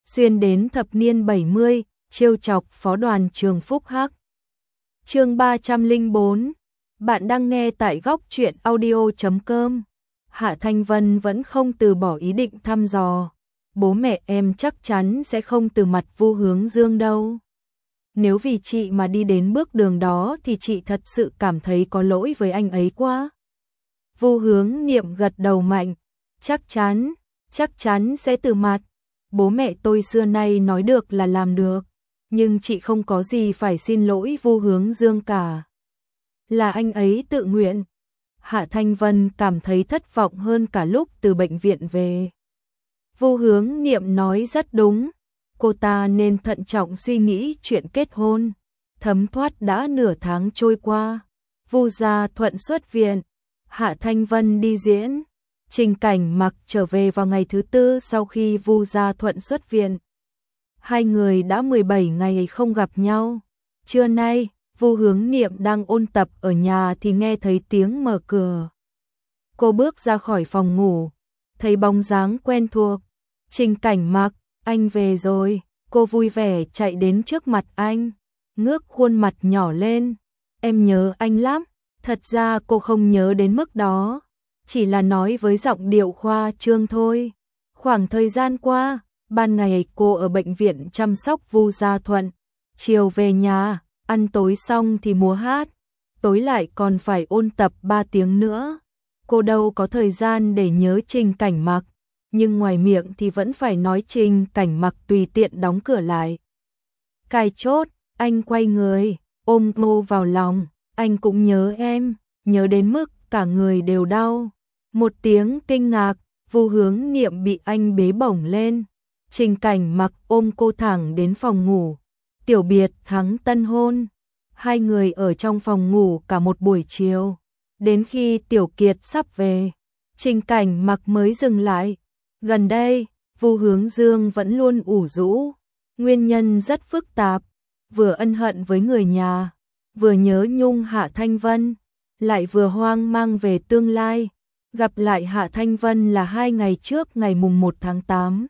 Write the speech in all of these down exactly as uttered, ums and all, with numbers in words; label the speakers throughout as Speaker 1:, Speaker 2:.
Speaker 1: xuyên đến thập niên bảy mươi, trêu chọc phó đoàn trường Phúc Hắc. Chương ba trăm lẻ bốn. Bạn đang nghe tại góc truyện audio chấm com. Hạ Thanh Vân vẫn không từ bỏ ý định thăm dò. Bố mẹ em chắc chắn sẽ không từ mặt Vu Hướng Dương đâu. Nếu vì chị mà đi đến bước đường đó thì chị thật sự cảm thấy có lỗi với anh ấy quá. Vu Hướng Niệm gật đầu mạnh. Chắc chắn, chắc chắn sẽ từ mặt. Bố mẹ tôi xưa nay nói được là làm được. Nhưng chị không có gì phải xin lỗi Vu Hướng Dương cả. Là anh ấy tự nguyện. Hạ Thanh Vân cảm thấy thất vọng hơn cả lúc từ bệnh viện về. Vu Hướng Niệm nói rất đúng. Cô ta nên thận trọng suy nghĩ chuyện kết hôn. Thấm thoát đã nửa tháng trôi qua. Vu gia thuận xuất viện. Hạ Thanh Vân đi diễn. Trình Cảnh Mặc trở về vào ngày thứ tư sau khi Vu gia thuận xuất viện. Hai người đã mười bảy ngày không gặp nhau. Trưa nay, Vu Hướng Niệm đang ôn tập ở nhà thì nghe thấy tiếng mở cửa. Cô bước ra khỏi phòng ngủ, thấy bóng dáng quen thuộc. Trình Cảnh Mặc, anh về rồi. Cô vui vẻ chạy đến trước mặt anh, ngước khuôn mặt nhỏ lên. Em nhớ anh lắm. Thật ra cô không nhớ đến mức đó, chỉ là nói với giọng điệu khoa trương thôi. Khoảng thời gian qua, ban ngày cô ở bệnh viện chăm sóc Vu Gia Thuận, chiều về nhà, ăn tối xong thì múa hát, tối lại còn phải ôn tập ba tiếng nữa. Cô đâu có thời gian để nhớ Trình Cảnh Mặc, nhưng ngoài miệng thì vẫn phải nói Trình Cảnh Mặc tùy tiện đóng cửa lại. Cài chốt, anh quay người, ôm cô vào lòng. Anh cũng nhớ em, nhớ đến mức cả người đều đau. Một tiếng kinh ngạc, Vu Hướng Niệm bị anh bế bổng lên. Trình Cảnh Mặc ôm cô thẳng đến phòng ngủ. Tiểu biệt thắng tân hôn. Hai người ở trong phòng ngủ cả một buổi chiều. Đến khi Tiểu Kiệt sắp về, Trình Cảnh Mặc mới dừng lại. Gần đây, Vu Hướng Dương vẫn luôn ủ rũ. Nguyên nhân rất phức tạp. Vừa ân hận với người nhà, vừa nhớ nhung Hạ Thanh Vân, lại vừa hoang mang về tương lai. Gặp lại Hạ Thanh Vân là hai ngày trước ngày mùng một tháng tám.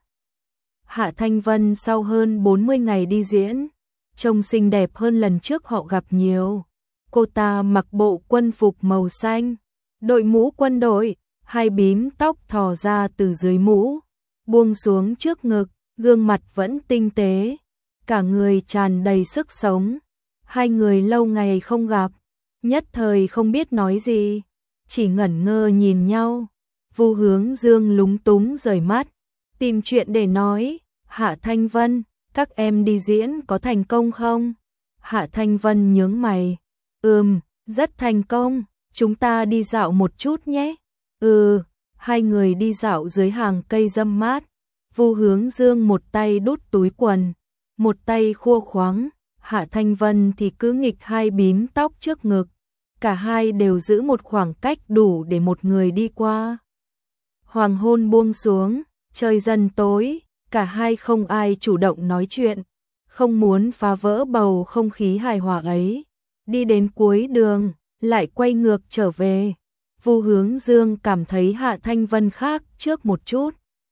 Speaker 1: Hạ Thanh Vân sau hơn bốn mươi ngày đi diễn, trông xinh đẹp hơn lần trước họ gặp nhiều. Cô ta mặc bộ quân phục màu xanh, đội mũ quân đội, hai bím tóc thò ra từ dưới mũ, buông xuống trước ngực, gương mặt vẫn tinh tế, cả người tràn đầy sức sống. Hai người lâu ngày không gặp, nhất thời không biết nói gì, chỉ ngẩn ngơ nhìn nhau. Vu Hướng Dương lúng túng rời mắt, tìm chuyện để nói. Hạ Thanh Vân, các em đi diễn có thành công không? Hạ Thanh Vân nhướng mày. Ừm, rất thành công, chúng ta đi dạo một chút nhé. Ừ, hai người đi dạo dưới hàng cây râm mát. Vu Hướng Dương một tay đút túi quần, một tay khua khoáng. Hạ Thanh Vân thì cứ nghịch hai bím tóc trước ngực. Cả hai đều giữ một khoảng cách đủ để một người đi qua. Hoàng hôn buông xuống, trời dần tối, cả hai không ai chủ động nói chuyện, không muốn phá vỡ bầu không khí hài hòa ấy. Đi đến cuối đường, lại quay ngược trở về. Vu Hướng Dương cảm thấy Hạ Thanh Vân khác trước một chút.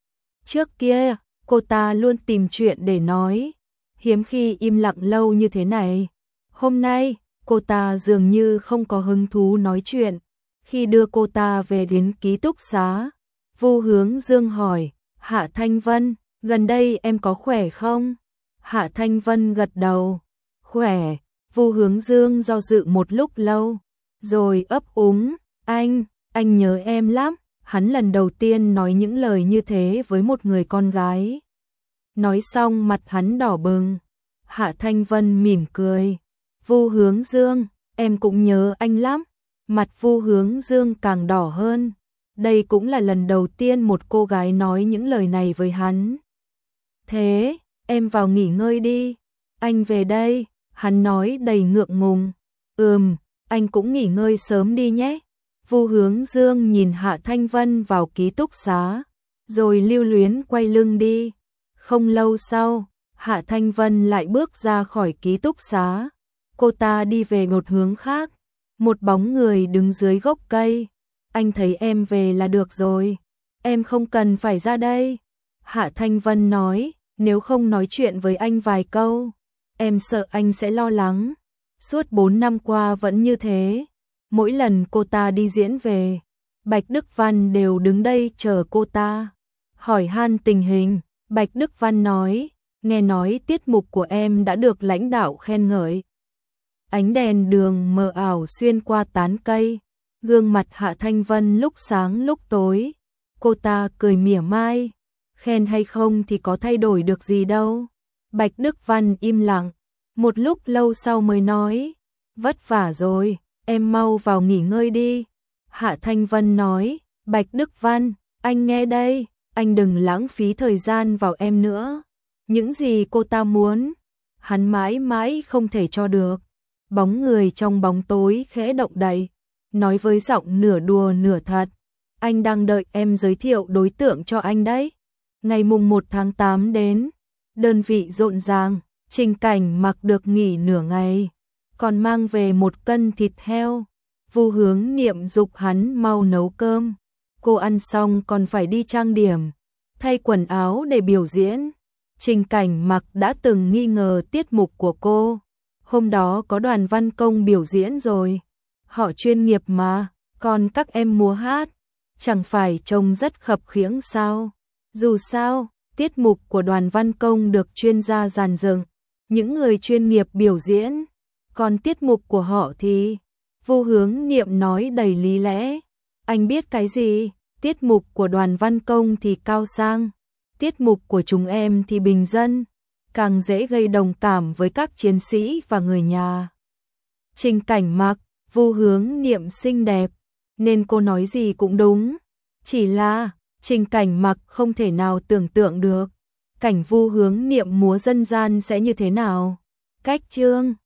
Speaker 1: Trước kia, cô ta luôn tìm chuyện để nói, hiếm khi im lặng lâu như thế này. Hôm nay, cô ta dường như không có hứng thú nói chuyện. Khi đưa cô ta về đến ký túc xá, Vu Hướng Dương hỏi, Hạ Thanh Vân, gần đây em có khỏe không? Hạ Thanh Vân gật đầu, khỏe. Vu Hướng Dương do dự một lúc lâu, rồi ấp úng, anh, anh nhớ em lắm. Hắn lần đầu tiên nói những lời như thế với một người con gái. Nói xong mặt hắn đỏ bừng. Hạ Thanh Vân mỉm cười. Vu Hướng Dương, em cũng nhớ anh lắm. Mặt Vu Hướng Dương càng đỏ hơn. Đây cũng là lần đầu tiên một cô gái nói những lời này với hắn. Thế, em vào nghỉ ngơi đi. Anh về đây, hắn nói đầy ngượng ngùng. Ừm, anh cũng nghỉ ngơi sớm đi nhé. Vu Hướng Dương nhìn Hạ Thanh Vân vào ký túc xá, rồi lưu luyến quay lưng đi. Không lâu sau, Hạ Thanh Vân lại bước ra khỏi ký túc xá. Cô ta đi về một hướng khác. Một bóng người đứng dưới gốc cây. Anh thấy em về là được rồi. Em không cần phải ra đây. Hạ Thanh Vân nói, nếu không nói chuyện với anh vài câu, em sợ anh sẽ lo lắng. Suốt bốn năm qua vẫn như thế, mỗi lần cô ta đi diễn về, Bạch Đức Văn đều đứng đây chờ cô ta, hỏi han tình hình. Bạch Đức Văn nói, nghe nói tiết mục của em đã được lãnh đạo khen ngợi. Ánh đèn đường mờ ảo xuyên qua tán cây, gương mặt Hạ Thanh Vân lúc sáng lúc tối. Cô ta cười mỉa mai, khen hay không thì có thay đổi được gì đâu. Bạch Đức Văn im lặng, một lúc lâu sau mới nói, vất vả rồi, em mau vào nghỉ ngơi đi. Hạ Thanh Vân nói, Bạch Đức Văn, anh nghe đây, anh đừng lãng phí thời gian vào em nữa. Những gì cô ta muốn, hắn mãi mãi không thể cho được. Bóng người trong bóng tối khẽ động đậy, nói với giọng nửa đùa nửa thật, anh đang đợi em giới thiệu đối tượng cho anh đấy. Ngày mùng một tháng tám đến, đơn vị rộn ràng, Trình Cảnh Mặc được nghỉ nửa ngày, còn mang về một cân thịt heo. Vu Hướng Niệm dục hắn mau nấu cơm, cô ăn xong còn phải đi trang điểm, thay quần áo để biểu diễn. Trình Cảnh Mặc đã từng nghi ngờ tiết mục của cô, hôm đó có Đoàn Văn Công biểu diễn rồi, họ chuyên nghiệp mà, còn các em múa hát, chẳng phải trông rất khập khiễng sao? Dù sao, tiết mục của Đoàn Văn Công được chuyên gia dàn dựng, những người chuyên nghiệp biểu diễn, còn tiết mục của họ thì... Vu Hướng Niệm nói đầy lý lẽ, anh biết cái gì, tiết mục của Đoàn Văn Công thì cao sang, tiết mục của chúng em thì bình dân, càng dễ gây đồng cảm với các chiến sĩ và người nhà. Trình Cảnh Mặc, Vu Hướng Niệm xinh đẹp, nên cô nói gì cũng đúng, chỉ là Trình Cảnh Mặc không thể nào tưởng tượng được cảnh Vu Hướng Niệm múa dân gian sẽ như thế nào. Cách chương